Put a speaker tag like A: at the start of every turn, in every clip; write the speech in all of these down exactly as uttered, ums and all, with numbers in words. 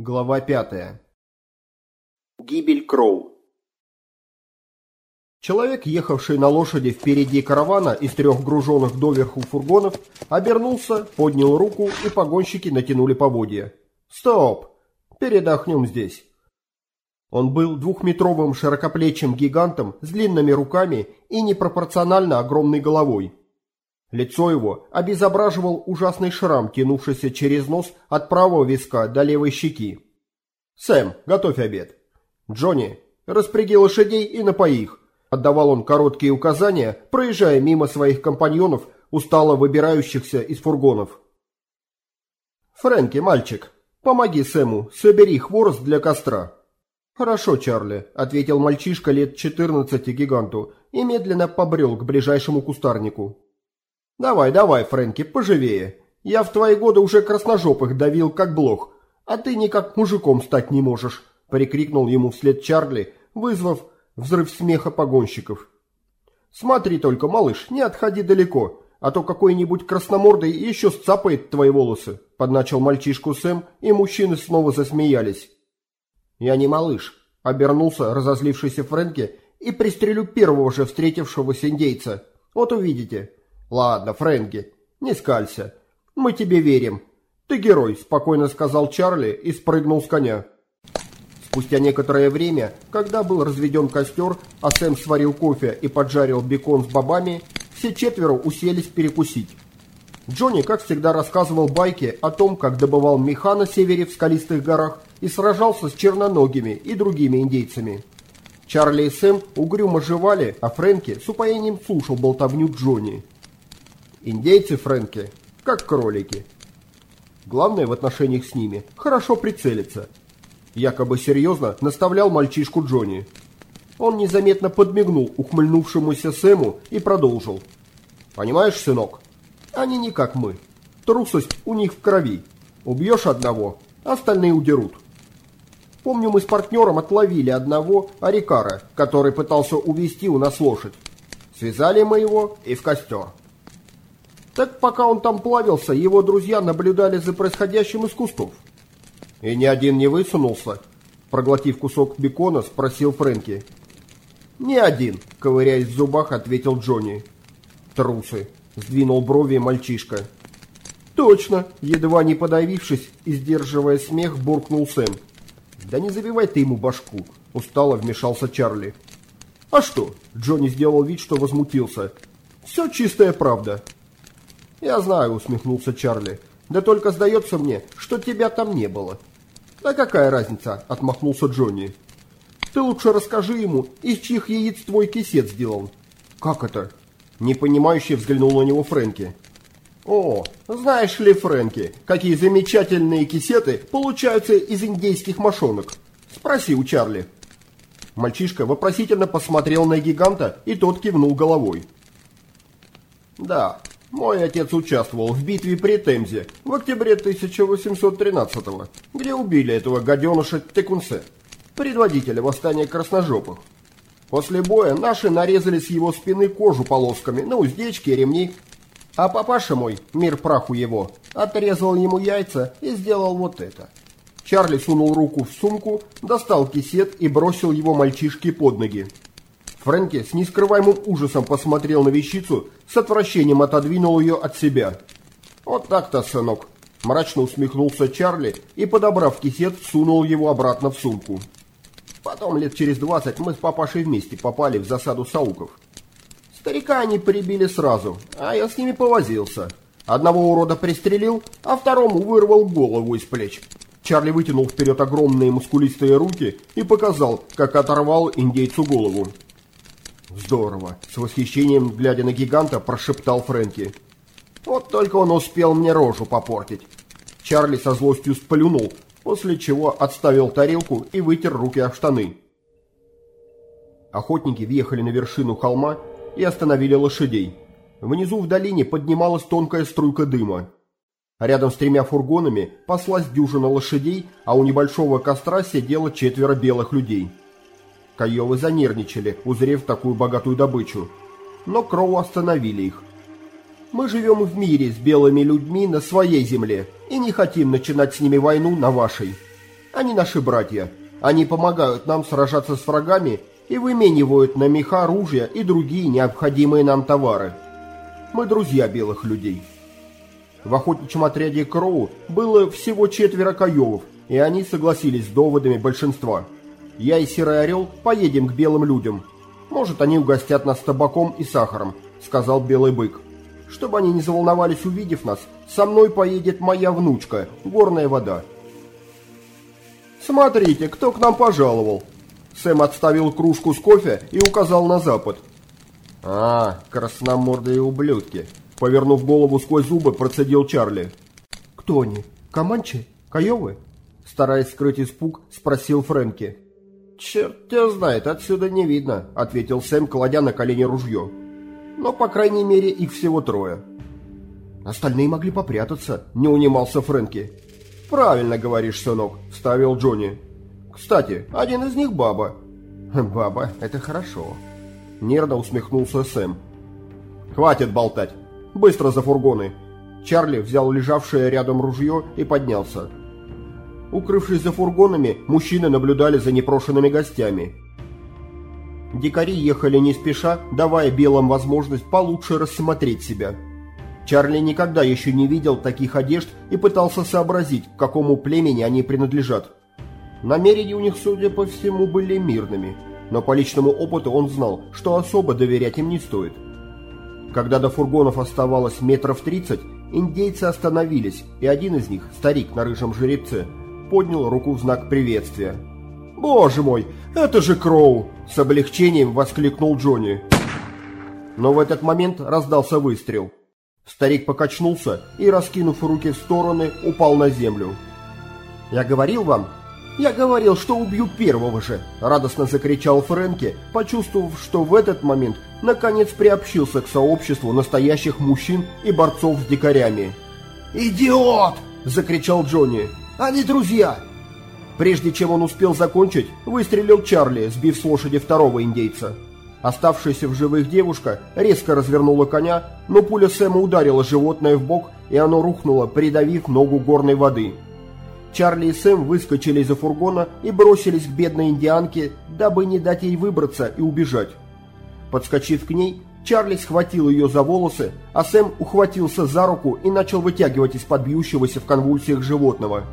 A: Глава пятая.
B: Гибель Кроу.
A: Человек, ехавший на лошади впереди каравана из трех груженных доверху фургонов, обернулся, поднял руку, и погонщики натянули поводья. «Стоп! Передохнем здесь!» Он был двухметровым широкоплечим гигантом с длинными руками и непропорционально огромной головой. Лицо его обезображивал ужасный шрам, тянувшийся через нос от правого виска до левой щеки. «Сэм, готовь обед!» «Джонни, распряги лошадей и напои их!» Отдавал он короткие указания, проезжая мимо своих компаньонов, устало выбирающихся из фургонов. «Фрэнки, мальчик, помоги Сэму, собери хворост для костра». «Хорошо, Чарли», — ответил мальчишка лет четырнадцати гиганту и медленно побрел к ближайшему кустарнику. «Давай, давай, Фрэнки, поживее. Я в твои годы уже красножопых давил, как блох, а ты никак мужиком стать не можешь», — прикрикнул ему вслед Чарли, вызвав взрыв смеха погонщиков. «Смотри только, малыш, не отходи далеко, а то какой-нибудь красномордый еще сцапает твои волосы», — подначил мальчишку Сэм, и мужчины снова засмеялись. «Я не малыш», — обернулся разозлившийся Фрэнки, «и пристрелю первого же встретившегося индейца. Вот увидите». «Ладно, Фрэнки, не скалься. Мы тебе верим. Ты герой», — спокойно сказал Чарли и спрыгнул с коня. Спустя некоторое время, когда был разведен костер, а Сэм сварил кофе и поджарил бекон с бобами, все четверо уселись перекусить. Джонни, как всегда, рассказывал байки о том, как добывал меха на севере в скалистых горах и сражался с черноногими и другими индейцами. Чарли и Сэм угрюмо жевали, а Фрэнки с упоением слушал болтовню Джонни. Индейцы, Фрэнки, как кролики. Главное в отношениях с ними – хорошо прицелиться. Якобы серьезно наставлял мальчишку Джонни. Он незаметно подмигнул ухмыльнувшемуся Сэму и продолжил. «Понимаешь, сынок, они не как мы. Трусость у них в крови. Убьешь одного, остальные удерут. Помню, мы с партнером отловили одного арикара, который пытался увести у нас лошадь. Связали мы его и в костер. Так пока он там плавился, его друзья наблюдали за происходящим из кустов. И ни один не высунулся?» Проглотив кусок бекона, спросил Фрэнки. «Ни один», — ковыряясь в зубах, ответил Джонни. «Трусы», — сдвинул брови мальчишка. «Точно», — едва не подавившись и сдерживая смех, буркнул Сэм. «Да не забивай ты ему башку», — устало вмешался Чарли. «А что?» — Джонни сделал вид, что возмутился. «Все чистая правда». «Я знаю», — усмехнулся Чарли. «Да только сдается мне, что тебя там не было». «Да какая разница?» — отмахнулся Джонни. «Ты лучше расскажи ему, из чьих яиц твой кисет сделан». «Как это?» — непонимающе взглянул на него Фрэнки. «О, знаешь ли, Фрэнки, какие замечательные кисеты получаются из индейских мошонок? Спроси у Чарли». Мальчишка вопросительно посмотрел на гиганта, и тот кивнул головой. «Да, мой отец участвовал в битве при Темзе в октябре тысяча восемьсот тринадцатого, где убили этого гаденыша Текунсе, предводителя восстания красножопых. После боя наши нарезали с его спины кожу полосками на уздечки и ремни, а папаша мой, мир праху его, отрезал ему яйца и сделал вот это». Чарли сунул руку в сумку, достал кисет и бросил его мальчишке под ноги. Фрэнки с нескрываемым ужасом посмотрел на вещицу, с отвращением отодвинул ее от себя. «Вот так-то, сынок», — мрачно усмехнулся Чарли и, подобрав кисет, сунул его обратно в сумку. «Потом лет через двадцать мы с папашей вместе попали в засаду сауков. Старика они прибили сразу, а я с ними повозился. Одного урода пристрелил, а второму вырвал голову из плеч». Чарли вытянул вперед огромные мускулистые руки и показал, как оторвал индейцу голову. «Здорово!» — с восхищением, глядя на гиганта, прошептал Фрэнки. «Вот только он успел мне рожу попортить». Чарли со злостью сплюнул, после чего отставил тарелку и вытер руки о штаны. Охотники въехали на вершину холма и остановили лошадей. Внизу в долине поднималась тонкая струйка дыма. Рядом с тремя фургонами паслась дюжина лошадей, а у небольшого костра сидело четверо белых людей. Кайовы занервничали, узрев такую богатую добычу, но Кроу остановили их. «Мы живем в мире с белыми людьми на своей земле и не хотим начинать с ними войну на вашей». Они наши братья. Они помогают нам сражаться с врагами и выменивают на меха, ружья и другие необходимые нам товары. Мы друзья белых людей». В охотничьем отряде Кроу было всего четверо каевов, и они согласились с доводами большинства. «Я и Серый Орел поедем к белым людям. Может, они угостят нас табаком и сахаром», — сказал Белый Бык. «Чтобы они не заволновались, увидев нас, со мной поедет моя внучка, Горная Вода». «Смотрите, кто к нам пожаловал!» Сэм отставил кружку с кофе и указал на запад. «А, красномордые ублюдки!» Повернув голову сквозь зубы, процедил Чарли. «Кто они? Команчи? Каевы?» Стараясь скрыть испуг, спросил Фрэнки. «Черт тебя знает, отсюда не видно», — ответил Сэм, кладя на колени ружье. «Но, по крайней мере, их всего трое». «Остальные могли попрятаться», — не унимался Фрэнки. «Правильно говоришь, сынок», — вставил Джонни. «Кстати, один из них баба». «Баба, это хорошо», — нервно усмехнулся Сэм. «Хватит болтать. Быстро за фургоны». Чарли взял лежавшее рядом ружье и поднялся. Укрывшись за фургонами, мужчины наблюдали за непрошенными гостями. Дикари ехали не спеша, давая белым возможность получше рассмотреть себя. Чарли никогда еще не видел таких одежд и пытался сообразить, к какому племени они принадлежат. Намерения у них, судя по всему, были мирными, но по личному опыту он знал, что особо доверять им не стоит. Когда до фургонов оставалось метров тридцать, индейцы остановились, и один из них, старик на рыжем жеребце, поднял руку в знак приветствия. «Боже мой, это же Кроу!» — с облегчением воскликнул Джонни. Но в этот момент раздался выстрел. Старик покачнулся и, раскинув руки в стороны, упал на землю. «Я говорил вам? Я говорил, что убью первого же!» — радостно закричал Фрэнки, почувствовав, что в этот момент наконец приобщился к сообществу настоящих мужчин и борцов с дикарями. «Идиот!» — закричал Джонни. «Они друзья!» Прежде чем он успел закончить, выстрелил Чарли, сбив с лошади второго индейца. Оставшаяся в живых девушка резко развернула коня, но пуля Сэма ударила животное в бок, и оно рухнуло, придавив ногу Горной Воды. Чарли и Сэм выскочили из-за фургона и бросились к бедной индианке, дабы не дать ей выбраться и убежать. Подскочив к ней, Чарли схватил ее за волосы, а Сэм ухватился за руку и начал вытягивать из-под бьющегося в конвульсиях животного.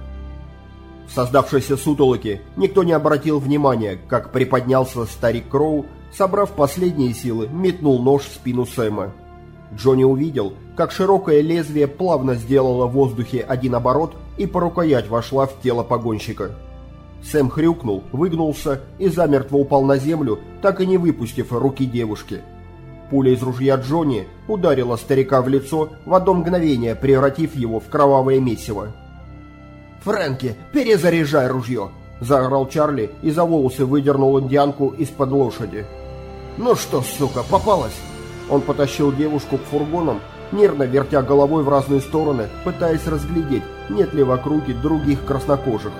A: В создавшейся сутолоке никто не обратил внимания, как приподнялся старик Кроу, собрав последние силы, метнул нож в спину Сэма. Джонни увидел, как широкое лезвие плавно сделало в воздухе один оборот и по рукоять вошла в тело погонщика. Сэм хрюкнул, выгнулся и замертво упал на землю, так и не выпустив руки девушки. Пуля из ружья Джонни ударила старика в лицо, в одно мгновение превратив его в кровавое месиво. «Фрэнки, перезаряжай ружье!» — заорал Чарли и за волосы выдернул индианку из-под лошади. «Ну что, сука, попалась?» Он потащил девушку к фургонам, нервно вертя головой в разные стороны, пытаясь разглядеть, нет ли в округе других краснокожих.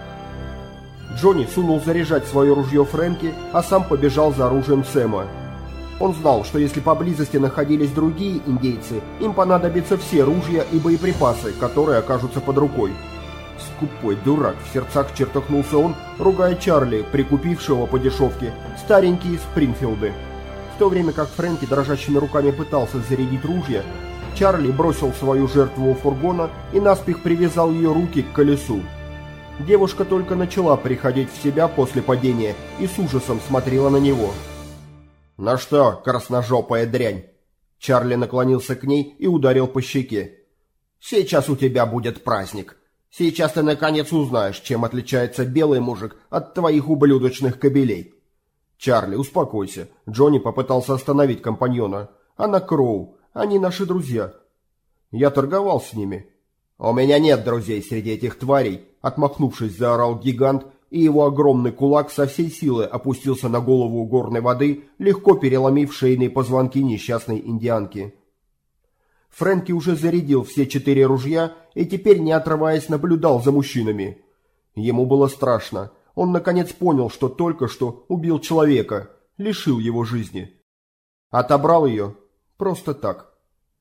A: Джонни сунул заряжать свое ружье Фрэнки, а сам побежал за оружием Сэма. Он знал, что если поблизости находились другие индейцы, им понадобятся все ружья и боеприпасы, которые окажутся под рукой. «Скупой дурак!» — в сердцах чертыхнулся он, ругая Чарли, прикупившего по дешевке старенькие Спрингфилды. В то время как Фрэнки дрожащими руками пытался зарядить ружья, Чарли бросил свою жертву у фургона и наспех привязал ее руки к колесу. Девушка только начала приходить в себя после падения и с ужасом смотрела на него. «Ну что, красножопая дрянь?» Чарли наклонился к ней и ударил по щеке. «Сейчас у тебя будет праздник. Сейчас ты наконец узнаешь, чем отличается белый мужик от твоих ублюдочных кобелей». «Чарли, успокойся». Джонни попытался остановить компаньона. «Она Кроу. Они наши друзья. Я торговал с ними». «У меня нет друзей среди этих тварей», — отмахнувшись, заорал гигант, и его огромный кулак со всей силы опустился на голову Горной Воды, легко переломив шейные позвонки несчастной индианки. Фрэнки уже зарядил все четыре ружья и теперь, не отрываясь, наблюдал за мужчинами. Ему было страшно. Он наконец понял, что только что убил человека, лишил его жизни. Отобрал ее просто так.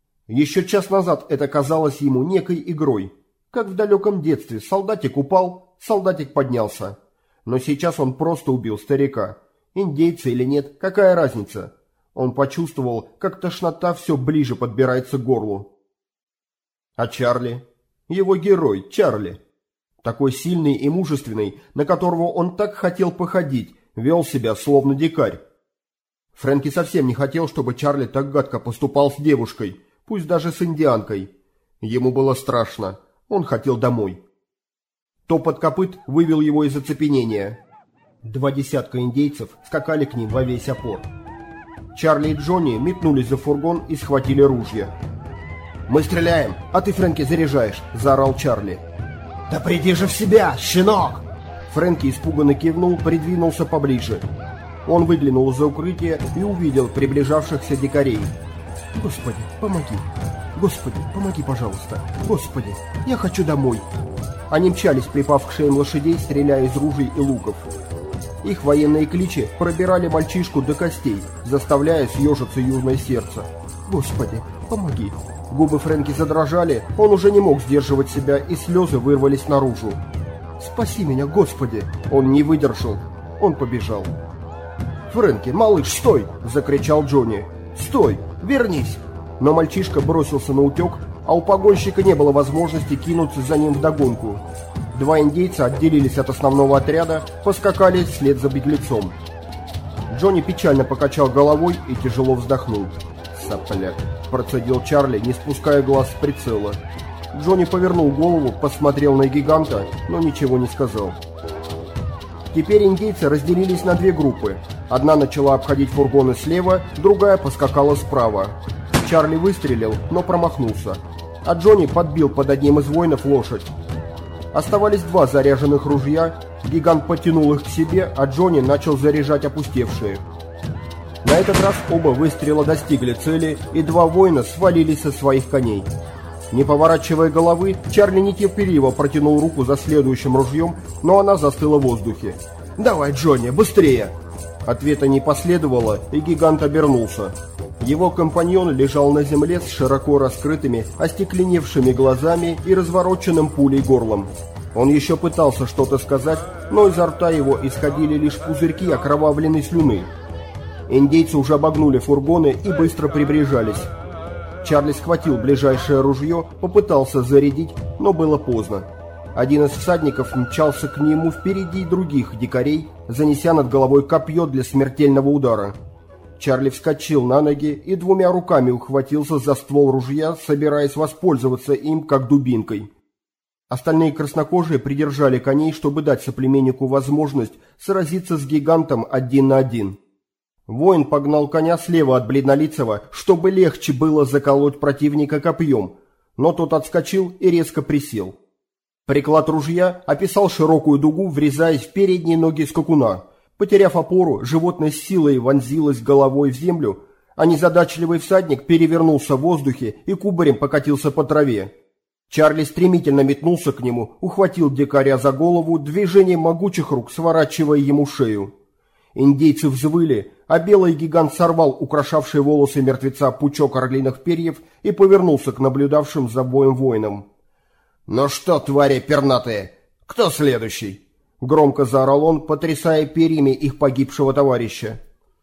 A: Еще час назад это казалось ему некой игрой, как в далеком детстве солдатик упал, солдатик поднялся. Но сейчас он просто убил старика. Индейцы или нет, какая разница? Он почувствовал, как тошнота все ближе подбирается к горлу. А Чарли? Его герой, Чарли. Такой сильный и мужественный, на которого он так хотел походить, вел себя словно дикарь. Фрэнки совсем не хотел, чтобы Чарли так гадко поступал с девушкой, пусть даже с индианкой. Ему было страшно, он хотел домой. Топот копыт вывел его из оцепенения. Два десятка индейцев скакали к ним во весь опор. Чарли и Джонни метнулись за фургон и схватили ружья. «Мы стреляем, а ты, Фрэнки, заряжаешь!» – заорал Чарли. «Да приди же в себя, щенок!» Фрэнки испуганно кивнул, придвинулся поближе. Он выглянул из-за укрытия и увидел приближавшихся дикарей. «Господи, помоги! Господи, помоги, пожалуйста! Господи, я хочу домой!» Они мчались, припав к шеям лошадей, стреляя из ружей и луков. Их военные кличи пробирали мальчишку до костей, заставляя съежиться юное сердце. «Господи, помоги!» Губы Фрэнки задрожали, он уже не мог сдерживать себя, и слезы вырвались наружу. «Спаси меня, Господи!» Он не выдержал. Он побежал. «Фрэнки, малыш, стой!» – закричал Джонни. «Стой! Вернись!» Но мальчишка бросился на утек, а у погонщика не было возможности кинуться за ним вдогонку. Два индейца отделились от основного отряда, поскакали вслед за беглецом. Джонни печально покачал головой и тяжело вздохнул. «Сопляк!» – процедил Чарли, не спуская глаз с прицела. Джонни повернул голову, посмотрел на гиганта, но ничего не сказал. Теперь индейцы разделились на две группы. Одна начала обходить фургоны слева, другая поскакала справа. Чарли выстрелил, но промахнулся, а Джонни подбил под одним из воинов лошадь. Оставались два заряженных ружья, гигант потянул их к себе, а Джонни начал заряжать опустевшие. На этот раз оба выстрела достигли цели, и два воина свалились со своих коней. Не поворачивая головы, Чарли нетерпеливо протянул руку за следующим ружьем, но она застыла в воздухе. «Давай, Джонни, быстрее!» Ответа не последовало, и гигант обернулся. Его компаньон лежал на земле с широко раскрытыми, остекленевшими глазами и развороченным пулей горлом. Он еще пытался что-то сказать, но изо рта его исходили лишь пузырьки окровавленной слюны. Индейцы уже обогнули фургоны и быстро приближались. Чарли схватил ближайшее ружье, попытался зарядить, но было поздно. Один из всадников мчался к нему впереди других дикарей, занеся над головой копье для смертельного удара. Чарли вскочил на ноги и двумя руками ухватился за ствол ружья, собираясь воспользоваться им как дубинкой. Остальные краснокожие придержали коней, чтобы дать соплеменнику возможность сразиться с гигантом один на один. Воин погнал коня слева от бледнолицего, чтобы легче было заколоть противника копьем, но тот отскочил и резко присел. Приклад ружья описал широкую дугу, врезаясь в передние ноги скакуна. Потеряв опору, животное с силой вонзилось головой в землю, а незадачливый всадник перевернулся в воздухе и кубарем покатился по траве. Чарли стремительно метнулся к нему, ухватил дикаря за голову, движением могучих рук сворачивая ему шею. Индейцы взвыли, а белый гигант сорвал украшавший волосы мертвеца пучок орлиных перьев и повернулся к наблюдавшим за боем воинам. «Ну что, твари пернатые, кто следующий?» Громко заорал он, потрясая перьями их погибшего товарища.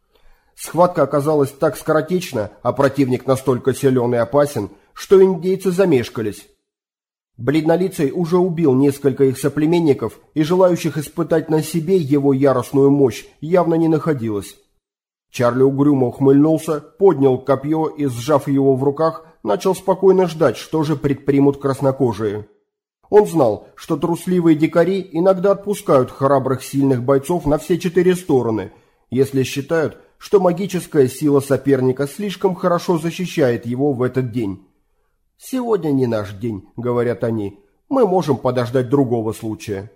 A: Схватка оказалась так скоротечна, а противник настолько силен и опасен, что индейцы замешкались. Бледнолицый уже убил несколько их соплеменников, и желающих испытать на себе его яростную мощь явно не находилось. Чарли угрюмо ухмыльнулся, поднял копье и, сжав его в руках, начал спокойно ждать, что же предпримут краснокожие. Он знал, что трусливые дикари иногда отпускают храбрых сильных бойцов на все четыре стороны, если считают, что магическая сила соперника слишком хорошо защищает его в этот день. «Сегодня не наш день», — говорят они, — «мы можем подождать другого случая».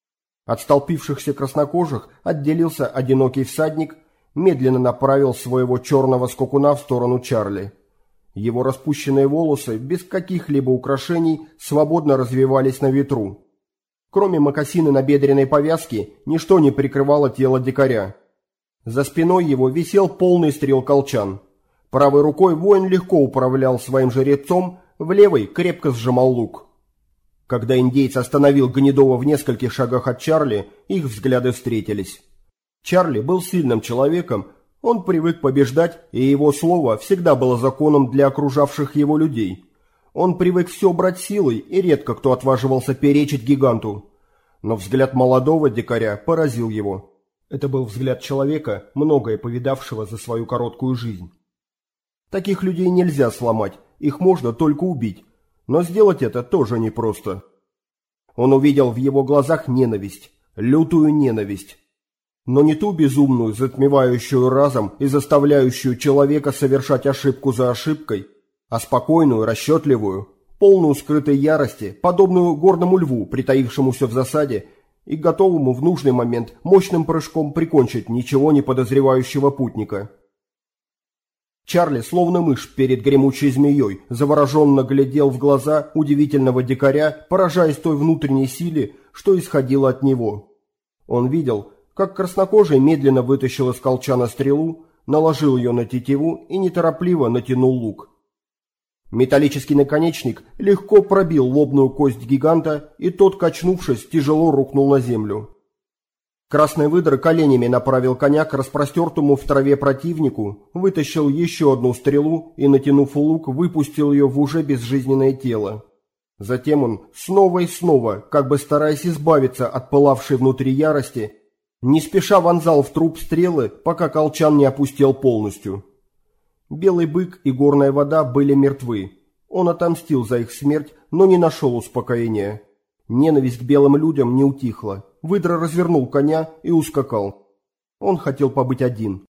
A: От столпившихся краснокожих отделился одинокий всадник, медленно направил своего черного скакуна в сторону Чарли. Его распущенные волосы, без каких-либо украшений, свободно развивались на ветру. Кроме мокасины набедренной повязки, ничто не прикрывало тело дикаря. За спиной его висел полный стрел колчан. Правой рукой воин легко управлял своим жеребцом, в левой крепко сжимал лук. Когда индейец остановил Гнедова в нескольких шагах от Чарли, их взгляды встретились. Чарли был сильным человеком, он привык побеждать, и его слово всегда было законом для окружавших его людей. Он привык все брать силой, и редко кто отваживался перечить гиганту. Но взгляд молодого дикаря поразил его. Это был взгляд человека, многое повидавшего за свою короткую жизнь. Таких людей нельзя сломать, их можно только убить, но сделать это тоже непросто. Он увидел в его глазах ненависть, лютую ненависть. Но не ту безумную, затмевающую разум и заставляющую человека совершать ошибку за ошибкой, а спокойную, расчетливую, полную скрытой ярости, подобную горному льву, притаившемуся в засаде и готовому в нужный момент мощным прыжком прикончить ничего не подозревающего путника. Чарли, словно мышь перед гремучей змеей, завороженно глядел в глаза удивительного дикаря, поражаясь той внутренней силе, что исходило от него. Он видел, как краснокожий медленно вытащил из колчана стрелу, наложил ее на тетиву и неторопливо натянул лук. Металлический наконечник легко пробил лобную кость гиганта, и тот, качнувшись, тяжело рухнул на землю. Красный выдра коленями направил коня к распростертому в траве противнику, вытащил еще одну стрелу и, натянув лук, выпустил ее в уже безжизненное тело. Затем он снова и снова, как бы стараясь избавиться от пылавшей внутри ярости, не спеша вонзал в труп стрелы, пока колчан не опустел полностью. Белый бык и горная вода были мертвы. Он отомстил за их смерть, но не нашел успокоения. Ненависть к белым людям не утихла. Выдра развернул коня и ускакал. Он хотел побыть один.